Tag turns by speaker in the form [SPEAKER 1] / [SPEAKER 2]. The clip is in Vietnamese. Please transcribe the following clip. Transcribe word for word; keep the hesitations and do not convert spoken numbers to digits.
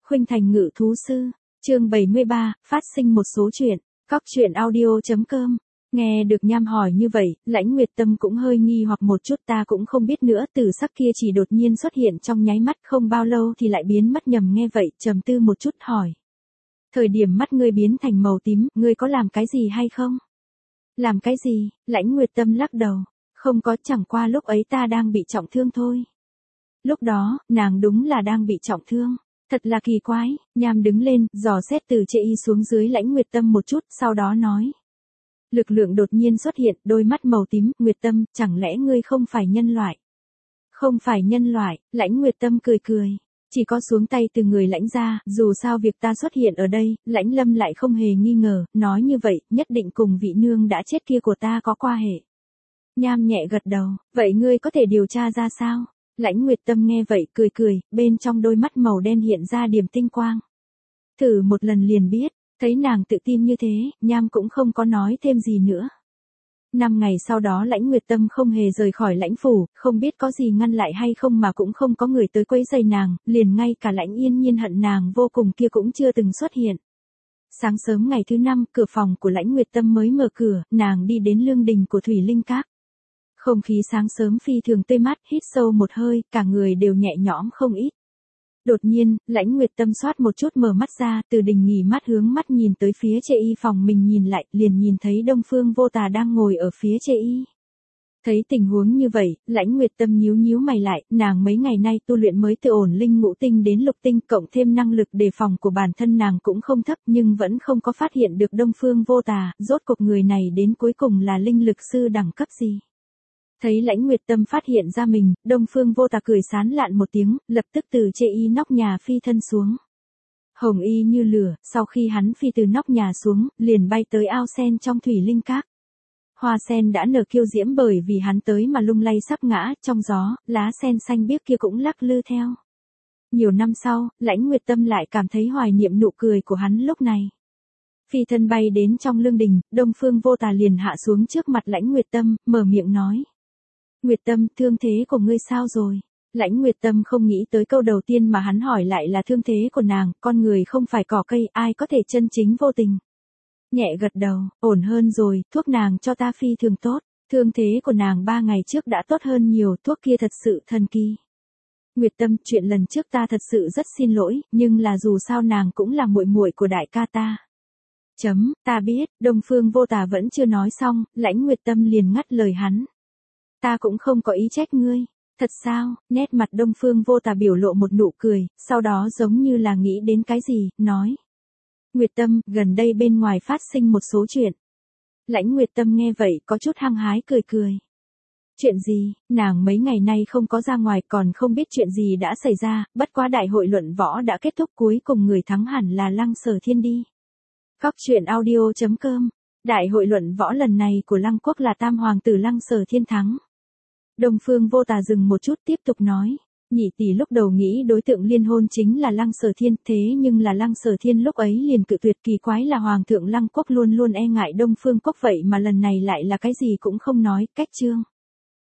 [SPEAKER 1] Khuynh Thành Ngự Thú Sư, chương bảy mươi ba, phát sinh một số chuyện, cóc truyện audio chấm com. Nghe được Nham hỏi như vậy, Lãnh Nguyệt Tâm cũng hơi nghi hoặc một chút, ta cũng không biết nữa, tử sắc kia chỉ đột nhiên xuất hiện trong nháy mắt, không bao lâu thì lại biến mất. Nhầm nghe vậy, trầm tư một chút hỏi. Thời điểm mắt ngươi biến thành màu tím, ngươi có làm cái gì hay không? Làm cái gì? Lãnh Nguyệt Tâm lắc đầu. Không có, chẳng qua lúc ấy ta đang bị trọng thương thôi. Lúc đó, nàng đúng là đang bị trọng thương. Thật là kỳ quái. Nham đứng lên, dò xét từ chê y xuống dưới Lãnh Nguyệt Tâm một chút, sau đó nói. Lực lượng đột nhiên xuất hiện, đôi mắt màu tím. Nguyệt Tâm, chẳng lẽ ngươi không phải nhân loại? Không phải nhân loại. Lãnh Nguyệt Tâm cười cười. Chỉ có xuống tay từ người Lãnh ra, dù sao việc ta xuất hiện ở đây, Lãnh Lâm lại không hề nghi ngờ, nói như vậy, nhất định cùng vị nương đã chết kia của ta có qua hệ. Nham nhẹ gật đầu, vậy ngươi có thể điều tra ra sao? Lãnh Nguyệt Tâm nghe vậy, cười cười, bên trong đôi mắt màu đen hiện ra điểm tinh quang. Thử một lần liền biết, thấy nàng tự tin như thế, Nham cũng không có nói thêm gì nữa. Năm ngày sau đó Lãnh Nguyệt Tâm không hề rời khỏi Lãnh phủ, không biết có gì ngăn lại hay không mà cũng không có người tới quấy rầy nàng, liền ngay cả Lãnh Yên Nhiên hận nàng vô cùng kia cũng chưa từng xuất hiện. Sáng sớm ngày thứ năm, cửa phòng của Lãnh Nguyệt Tâm mới mở cửa, nàng đi đến lương đình của Thủy Linh Các. Không khí sáng sớm phi thường tươi mát, hít sâu một hơi, cả người đều nhẹ nhõm không ít. Đột nhiên, Lãnh Nguyệt Tâm xoát một chút mở mắt ra, từ đình nghỉ mát hướng mắt nhìn tới phía chê y phòng mình nhìn lại, liền nhìn thấy Đông Phương Vô Tà đang ngồi ở phía chê y. Thấy tình huống như vậy, Lãnh Nguyệt Tâm nhíu nhíu mày lại, nàng mấy ngày nay tu luyện mới từ ổn linh ngũ tinh đến lục tinh, cộng thêm năng lực đề phòng của bản thân nàng cũng không thấp, nhưng vẫn không có phát hiện được Đông Phương Vô Tà, rốt cuộc người này đến cuối cùng là linh lực sư đẳng cấp gì. Thấy Lãnh Nguyệt Tâm phát hiện ra mình, Đông Phương Vô Tà cười sán lạn một tiếng, lập tức từ chê y nóc nhà phi thân xuống. Hồng y như lửa, sau khi hắn phi từ nóc nhà xuống, liền bay tới ao sen trong Thủy Linh Các. Hoa sen đã nở kiêu diễm bởi vì hắn tới mà lung lay sắp ngã, trong gió, lá sen xanh biếc kia cũng lắc lư theo. Nhiều năm sau, Lãnh Nguyệt Tâm lại cảm thấy hoài niệm nụ cười của hắn lúc này. Phi thân bay đến trong lương đình, Đông Phương Vô Tà liền hạ xuống trước mặt Lãnh Nguyệt Tâm, mở miệng nói. Nguyệt Tâm, thương thế của ngươi sao rồi? Lãnh Nguyệt Tâm không nghĩ tới câu đầu tiên mà hắn hỏi lại là thương thế của nàng, con người không phải cỏ cây, ai có thể chân chính vô tình. Nhẹ gật đầu, ổn hơn rồi, thuốc nàng cho ta phi thường tốt, thương thế của nàng ba ngày trước đã tốt hơn nhiều, thuốc kia thật sự thần kỳ. Nguyệt Tâm, chuyện lần trước ta thật sự rất xin lỗi, nhưng là dù sao nàng cũng là muội muội của đại ca ta. Chấm, ta biết, Đông Phương Vô Tà vẫn chưa nói xong, Lãnh Nguyệt Tâm liền ngắt lời hắn. Ta cũng không có ý trách ngươi. Thật sao? Nét mặt Đông Phương Vô Tà biểu lộ một nụ cười, sau đó giống như là nghĩ đến cái gì, nói. Nguyệt Tâm, gần đây bên ngoài phát sinh một số chuyện. Lãnh Nguyệt Tâm nghe vậy có chút hăng hái cười cười. Chuyện gì? Nàng mấy ngày nay không có ra ngoài còn không biết chuyện gì đã xảy ra, bất quá đại hội luận võ đã kết thúc cuối cùng người thắng hẳn là Lăng Sở Thiên đi. Cóc truyện audio chấm com. Đại hội luận võ lần này của Lăng Quốc là Tam Hoàng tử Lăng Sở Thiên thắng. Đông Phương Vô Tà dừng một chút tiếp tục nói, nhị tỷ lúc đầu nghĩ đối tượng liên hôn chính là Lăng Sở Thiên, thế nhưng là Lăng Sở Thiên lúc ấy liền cự tuyệt, kỳ quái là Hoàng thượng Lăng Quốc luôn luôn e ngại Đông Phương Quốc vậy mà lần này lại là cái gì cũng không nói, cách trương.